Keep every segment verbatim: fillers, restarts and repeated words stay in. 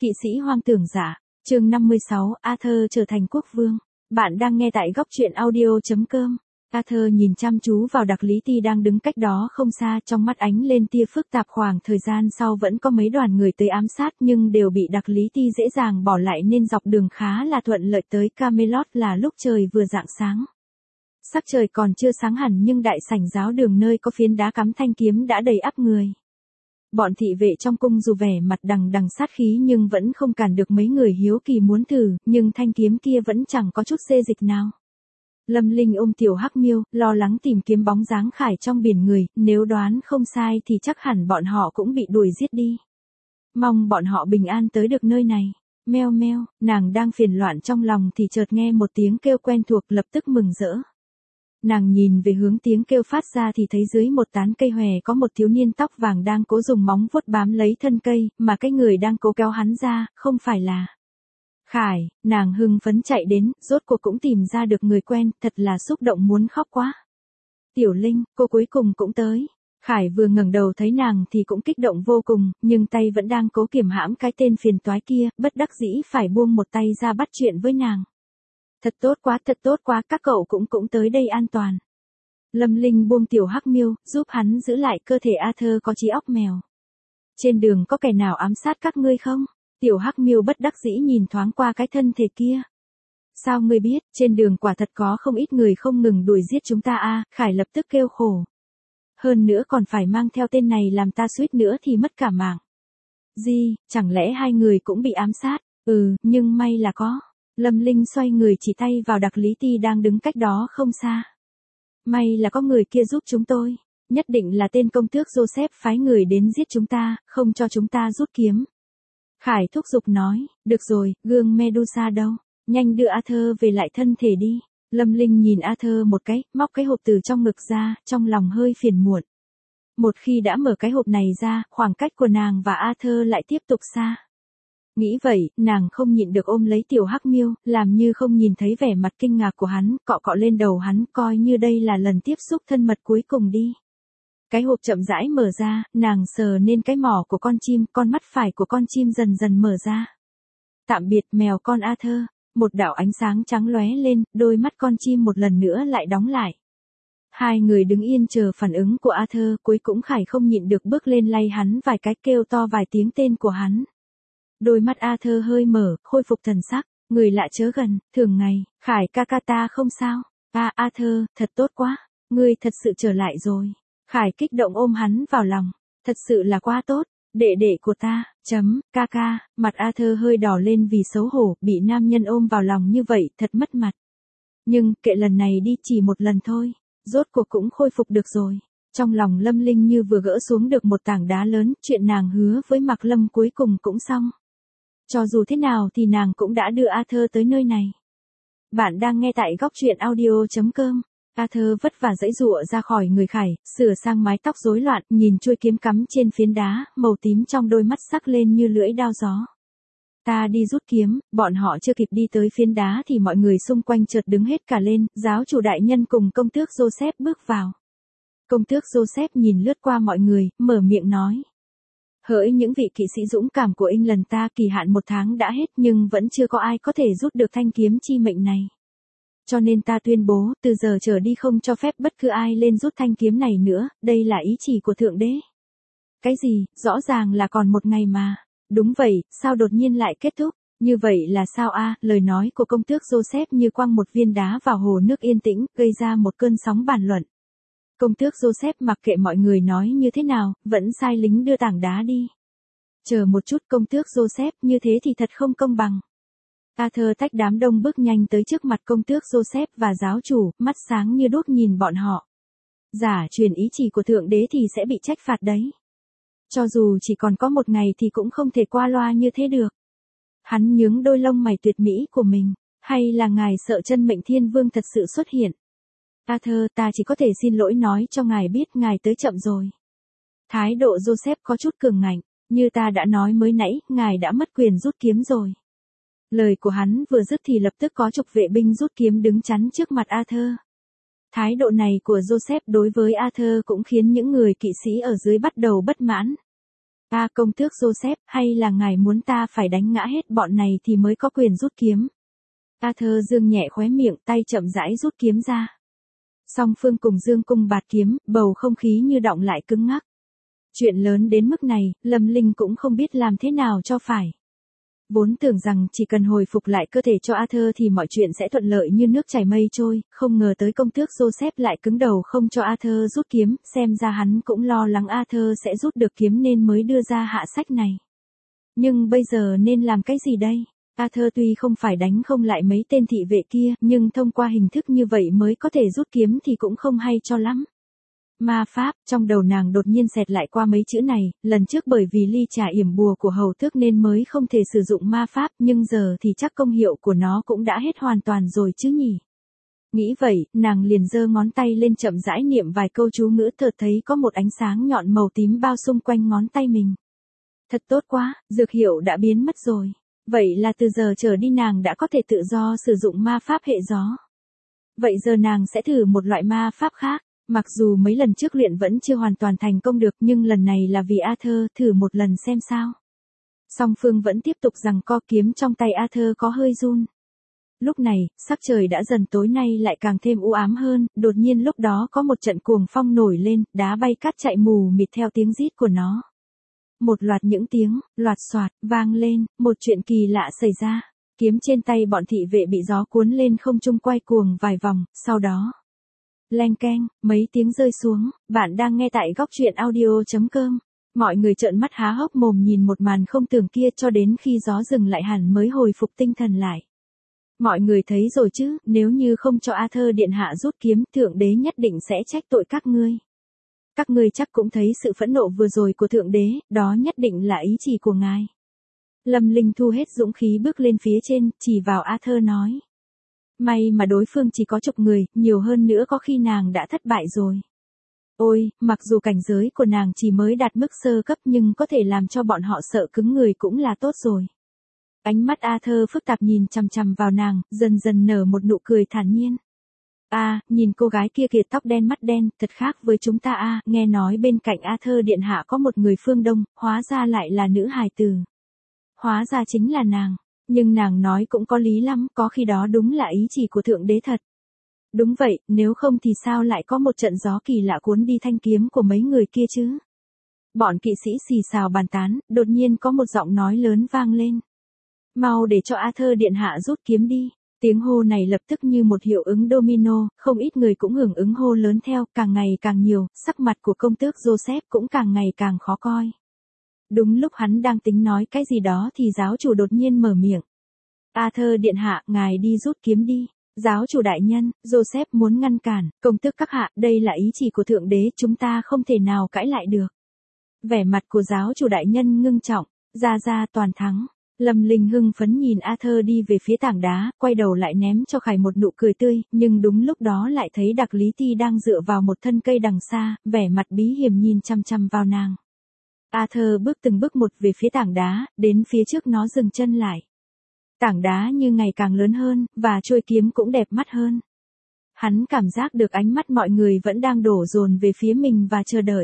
Kỵ sĩ hoang tưởng giả, chương năm mươi sáu, Arthur trở thành quốc vương. Bạn đang nghe tại góc truyện audio chấm com. Arthur nhìn chăm chú vào Đặc Lý Ti đang đứng cách đó không xa, trong mắt ánh lên tia phức tạp. Khoảng thời gian sau vẫn có mấy đoàn người tới ám sát nhưng đều bị Đặc Lý Ti dễ dàng bỏ lại nên dọc đường khá là thuận lợi tới Camelot là lúc trời vừa rạng sáng. Sắc trời còn chưa sáng hẳn nhưng đại sảnh giáo đường nơi có phiến đá cắm thanh kiếm đã đầy ắp người. Bọn thị vệ trong cung dù vẻ mặt đằng đằng sát khí nhưng vẫn không cản được mấy người hiếu kỳ muốn thử, nhưng thanh kiếm kia vẫn chẳng có chút xê dịch nào. Lâm Linh ôm tiểu Hắc Miêu, lo lắng tìm kiếm bóng dáng Khải trong biển người, nếu đoán không sai thì chắc hẳn bọn họ cũng bị đuổi giết đi. Mong bọn họ bình an tới được nơi này. Meo meo, nàng đang phiền loạn trong lòng thì chợt nghe một tiếng kêu quen thuộc, lập tức mừng rỡ. Nàng nhìn về hướng tiếng kêu phát ra thì thấy dưới một tán cây hòe có một thiếu niên tóc vàng đang cố dùng móng vuốt bám lấy thân cây, mà cái người đang cố kéo hắn ra, không phải là Khải. Nàng hưng phấn chạy đến, rốt cuộc cũng tìm ra được người quen, thật là xúc động muốn khóc quá. Tiểu Linh, cô cuối cùng cũng tới. Khải vừa ngẩng đầu thấy nàng thì cũng kích động vô cùng, nhưng tay vẫn đang cố kiềm hãm cái tên phiền toái kia, bất đắc dĩ phải buông một tay ra bắt chuyện với nàng. Thật tốt quá, thật tốt quá, các cậu cũng cũng tới đây an toàn. Lâm Linh buông tiểu Hắc Miêu, giúp hắn giữ lại cơ thể. Arthur có trí óc mèo. Trên đường có kẻ nào ám sát các ngươi không? Tiểu Hắc Miêu bất đắc dĩ nhìn thoáng qua cái thân thể kia. Sao ngươi biết? Trên đường quả thật có không ít người không ngừng đuổi giết chúng ta a. Khải lập tức kêu khổ. Hơn nữa còn phải mang theo tên này làm ta suýt nữa thì mất cả mạng. Gì, chẳng lẽ hai người cũng bị ám sát? Ừ, nhưng may là có. Lâm Linh xoay người chỉ tay vào Đặc Lý Ti đang đứng cách đó không xa. May là có người kia giúp chúng tôi. Nhất định là tên công tước Joseph phái người đến giết chúng ta, không cho chúng ta rút kiếm. Khải thúc giục nói, được rồi, gương Medusa đâu? Nhanh đưa Arthur về lại thân thể đi. Lâm Linh nhìn Arthur một cái, móc cái hộp từ trong ngực ra, trong lòng hơi phiền muộn. Một khi đã mở cái hộp này ra, khoảng cách của nàng và Arthur lại tiếp tục xa. Nghĩ vậy, nàng không nhịn được ôm lấy tiểu Hắc Miêu, làm như không nhìn thấy vẻ mặt kinh ngạc của hắn, cọ cọ lên đầu hắn, coi như đây là lần tiếp xúc thân mật cuối cùng đi. Cái hộp chậm rãi mở ra, nàng sờ lên cái mỏ của con chim, con mắt phải của con chim dần dần mở ra. Tạm biệt mèo con Arthur. Một đạo ánh sáng trắng lóe lên, đôi mắt con chim một lần nữa lại đóng lại. Hai người đứng yên chờ phản ứng của Arthur, cuối cũng Khải không nhịn được bước lên lay hắn vài cái, kêu to vài tiếng tên của hắn. Đôi mắt Arthur hơi mở, khôi phục thần sắc, người lạ chớ gần, thường ngày, Khải ca ca ta không sao. À Arthur, thật tốt quá, ngươi thật sự trở lại rồi. Khải kích động ôm hắn vào lòng, thật sự là quá tốt, đệ đệ của ta, chấm, ca ca. Mặt Arthur hơi đỏ lên vì xấu hổ, bị nam nhân ôm vào lòng như vậy, thật mất mặt. Nhưng, kệ lần này đi, chỉ một lần thôi, rốt cuộc cũng khôi phục được rồi. Trong lòng Lâm Linh như vừa gỡ xuống được một tảng đá lớn, chuyện nàng hứa với Mạc Lâm cuối cùng cũng xong. Cho dù thế nào thì nàng cũng đã đưa Arthur tới nơi này. Bạn đang nghe tại góc truyện audio chấm com. Arthur vất vả giãy giụa ra khỏi người Khải, sửa sang mái tóc rối loạn, nhìn chuôi kiếm cắm trên phiến đá, màu tím trong đôi mắt sắc lên như lưỡi dao gió. Ta đi rút kiếm, bọn họ chưa kịp đi tới phiến đá thì mọi người xung quanh chợt đứng hết cả lên, giáo chủ đại nhân cùng công tước Joseph bước vào. Công tước Joseph nhìn lướt qua mọi người, mở miệng nói. Hỡi những vị kỵ sĩ dũng cảm của England, ta kỳ hạn một tháng đã hết nhưng vẫn chưa có ai có thể rút được thanh kiếm chi mệnh này. Cho nên ta tuyên bố, từ giờ trở đi không cho phép bất cứ ai lên rút thanh kiếm này nữa, đây là ý chỉ của Thượng Đế. Cái gì, rõ ràng là còn một ngày mà. Đúng vậy, sao đột nhiên lại kết thúc, như vậy là sao a? Lời nói của công tước Joseph như quăng một viên đá vào hồ nước yên tĩnh, gây ra một cơn sóng bàn luận. Công tước Joseph mặc kệ mọi người nói như thế nào, vẫn sai lính đưa tảng đá đi. Chờ một chút, công tước Joseph, như thế thì thật không công bằng. Arthur tách đám đông bước nhanh tới trước mặt công tước Joseph và giáo chủ, mắt sáng như đuốc nhìn bọn họ. Giả truyền ý chỉ của Thượng Đế thì sẽ bị trách phạt đấy. Cho dù chỉ còn có một ngày thì cũng không thể qua loa như thế được. Hắn nhướng đôi lông mày tuyệt mỹ của mình, hay là ngài sợ chân mệnh thiên vương thật sự xuất hiện? Arthur, ta chỉ có thể xin lỗi nói cho ngài biết ngài tới chậm rồi. Thái độ Joseph có chút cường ngạnh, như ta đã nói mới nãy, ngài đã mất quyền rút kiếm rồi. Lời của hắn vừa dứt thì lập tức có chục vệ binh rút kiếm đứng chắn trước mặt Arthur. Thái độ này của Joseph đối với Arthur cũng khiến những người kỵ sĩ ở dưới bắt đầu bất mãn. À công tước Joseph, hay là ngài muốn ta phải đánh ngã hết bọn này thì mới có quyền rút kiếm? Arthur dương nhẹ khóe miệng, tay chậm rãi rút kiếm ra. Song phương cùng dương cung bạt kiếm, bầu không khí như đọng lại cứng ngắc. Chuyện lớn đến mức này, Lâm Linh cũng không biết làm thế nào cho phải. Vốn tưởng rằng chỉ cần hồi phục lại cơ thể cho Arthur thì mọi chuyện sẽ thuận lợi như nước chảy mây trôi, không ngờ tới công tước Joseph lại cứng đầu không cho Arthur rút kiếm, xem ra hắn cũng lo lắng Arthur sẽ rút được kiếm nên mới đưa ra hạ sách này. Nhưng bây giờ nên làm cái gì đây? Arthur tuy không phải đánh không lại mấy tên thị vệ kia, nhưng thông qua hình thức như vậy mới có thể rút kiếm thì cũng không hay cho lắm. Ma pháp, trong đầu nàng đột nhiên xẹt lại qua mấy chữ này, lần trước bởi vì ly trà yểm bùa của hầu tước nên mới không thể sử dụng ma pháp, nhưng giờ thì chắc công hiệu của nó cũng đã hết hoàn toàn rồi chứ nhỉ. Nghĩ vậy, nàng liền giơ ngón tay lên chậm rãi niệm vài câu chú ngữ, chợt thấy có một ánh sáng nhọn màu tím bao xung quanh ngón tay mình. Thật tốt quá, dược hiệu đã biến mất rồi. Vậy là từ giờ trở đi nàng đã có thể tự do sử dụng ma pháp hệ gió. Vậy giờ nàng sẽ thử một loại ma pháp khác. Mặc dù mấy lần trước luyện vẫn chưa hoàn toàn thành công được, nhưng lần này là vì Arthur, thử một lần xem sao. Song phương vẫn tiếp tục giằng co, kiếm trong tay Arthur có hơi run. Lúc này, sắc trời đã dần tối, nay lại càng thêm u ám hơn, đột nhiên lúc đó có một trận cuồng phong nổi lên, đá bay cát chạy mù mịt theo tiếng rít của nó. Một loạt những tiếng, loạt xoạt, vang lên, một chuyện kỳ lạ xảy ra. Kiếm trên tay bọn thị vệ bị gió cuốn lên không trung quay cuồng vài vòng, sau đó leng keng, mấy tiếng rơi xuống. Bạn đang nghe tại góc truyện audio chấm com. Mọi người trợn mắt há hốc mồm nhìn một màn không tưởng kia cho đến khi gió dừng lại hẳn mới hồi phục tinh thần lại. Mọi người thấy rồi chứ, nếu như không cho Arthur điện hạ rút kiếm, thượng đế nhất định sẽ trách tội các ngươi. Các ngươi chắc cũng thấy sự phẫn nộ vừa rồi của thượng đế, đó nhất định là ý chỉ của ngài. Lâm Linh thu hết dũng khí bước lên phía trên, chỉ vào Arthur nói. May mà đối phương chỉ có chục người, nhiều hơn nữa có khi nàng đã thất bại rồi. Ôi, mặc dù cảnh giới của nàng chỉ mới đạt mức sơ cấp nhưng có thể làm cho bọn họ sợ cứng người cũng là tốt rồi. Ánh mắt Arthur phức tạp nhìn chằm chằm vào nàng, dần dần nở một nụ cười thản nhiên. À, nhìn cô gái kia kìa, tóc đen mắt đen, thật khác với chúng ta à, nghe nói bên cạnh Arthur điện hạ có một người phương Đông, hóa ra lại là nữ hài tử. Hóa ra chính là nàng. Nhưng nàng nói cũng có lý lắm, có khi đó đúng là ý chỉ của thượng đế thật. Đúng vậy, nếu không thì sao lại có một trận gió kỳ lạ cuốn đi thanh kiếm của mấy người kia chứ? Bọn kỵ sĩ xì xào bàn tán, đột nhiên có một giọng nói lớn vang lên. Mau để cho Arthur điện hạ rút kiếm đi. Tiếng hô này lập tức như một hiệu ứng domino, không ít người cũng hưởng ứng hô lớn theo, càng ngày càng nhiều, sắc mặt của công tước Joseph cũng càng ngày càng khó coi. Đúng lúc hắn đang tính nói cái gì đó thì giáo chủ đột nhiên mở miệng. Arthur điện hạ, ngài đi rút kiếm đi. Giáo chủ đại nhân, Joseph muốn ngăn cản, công tước các hạ, đây là ý chỉ của thượng đế, chúng ta không thể nào cãi lại được. Vẻ mặt của giáo chủ đại nhân ngưng trọng, ra ra toàn thắng. Lâm Linh hưng phấn nhìn Arthur đi về phía tảng đá, quay đầu lại ném cho Khải một nụ cười tươi, nhưng đúng lúc đó lại thấy Đặc Lý Ti đang dựa vào một thân cây đằng xa, vẻ mặt bí hiểm nhìn chăm chăm vào nàng. Arthur bước từng bước một về phía tảng đá, đến phía trước nó dừng chân lại. Tảng đá như ngày càng lớn hơn, và chuôi kiếm cũng đẹp mắt hơn. Hắn cảm giác được ánh mắt mọi người vẫn đang đổ dồn về phía mình và chờ đợi.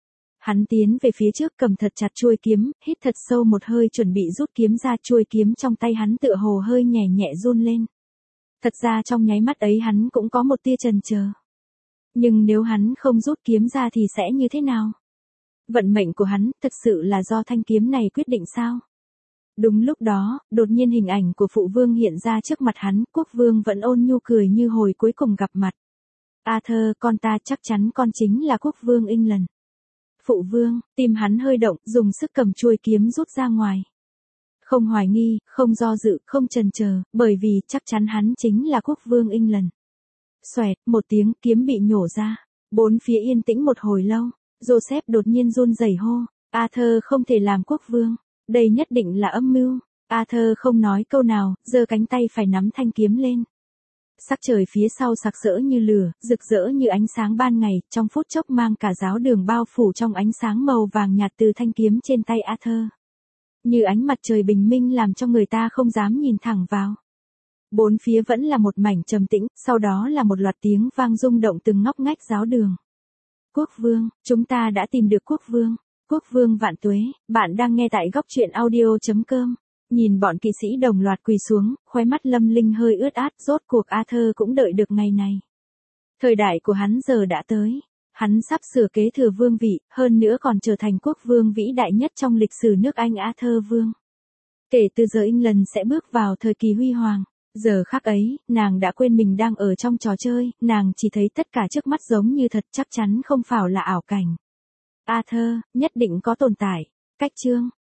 Hắn tiến về phía trước cầm thật chặt chuôi kiếm, hít thật sâu một hơi chuẩn bị rút kiếm ra, chuôi kiếm trong tay hắn tựa hồ hơi nhẹ nhẹ run lên. Thật ra trong nháy mắt ấy hắn cũng có một tia chần chờ. Nhưng nếu hắn không rút kiếm ra thì sẽ như thế nào? Vận mệnh của hắn thật sự là do thanh kiếm này quyết định sao? Đúng lúc đó, đột nhiên hình ảnh của phụ vương hiện ra trước mặt hắn, quốc vương vẫn ôn nhu cười như hồi cuối cùng gặp mặt. Arthur, con ta chắc chắn con chính là quốc vương England. Phụ vương, tim hắn hơi động, dùng sức cầm chuôi kiếm rút ra ngoài. Không hoài nghi, không do dự, không chần chờ, bởi vì chắc chắn hắn chính là quốc vương England. Xoẹt, một tiếng kiếm bị nhổ ra. Bốn phía yên tĩnh một hồi lâu. Joseph đột nhiên run rẩy hô. Arthur không thể làm quốc vương. Đây nhất định là âm mưu. Arthur không nói câu nào, giơ cánh tay phải nắm thanh kiếm lên. Sắc trời phía sau sặc sỡ như lửa, rực rỡ như ánh sáng ban ngày, trong phút chốc mang cả giáo đường bao phủ trong ánh sáng màu vàng nhạt từ thanh kiếm trên tay Arthur. Như ánh mặt trời bình minh làm cho người ta không dám nhìn thẳng vào. Bốn phía vẫn là một mảnh trầm tĩnh, sau đó là một loạt tiếng vang rung động từng ngóc ngách giáo đường. Quốc vương, chúng ta đã tìm được quốc vương. Quốc vương vạn tuế, bạn đang nghe tại góc truyện audio.com. Nhìn bọn kỵ sĩ đồng loạt quỳ xuống, khóe mắt Lâm Linh hơi ướt át, rốt cuộc Arthur cũng đợi được ngày này. Thời đại của hắn giờ đã tới. Hắn sắp sửa kế thừa vương vị, hơn nữa còn trở thành quốc vương vĩ đại nhất trong lịch sử nước Anh Arthur Vương. Kể từ giờ England sẽ bước vào thời kỳ huy hoàng. Giờ khắc ấy, nàng đã quên mình đang ở trong trò chơi, nàng chỉ thấy tất cả trước mắt giống như thật, chắc chắn không phải là ảo cảnh. Arthur, nhất định có tồn tại. Cách chương,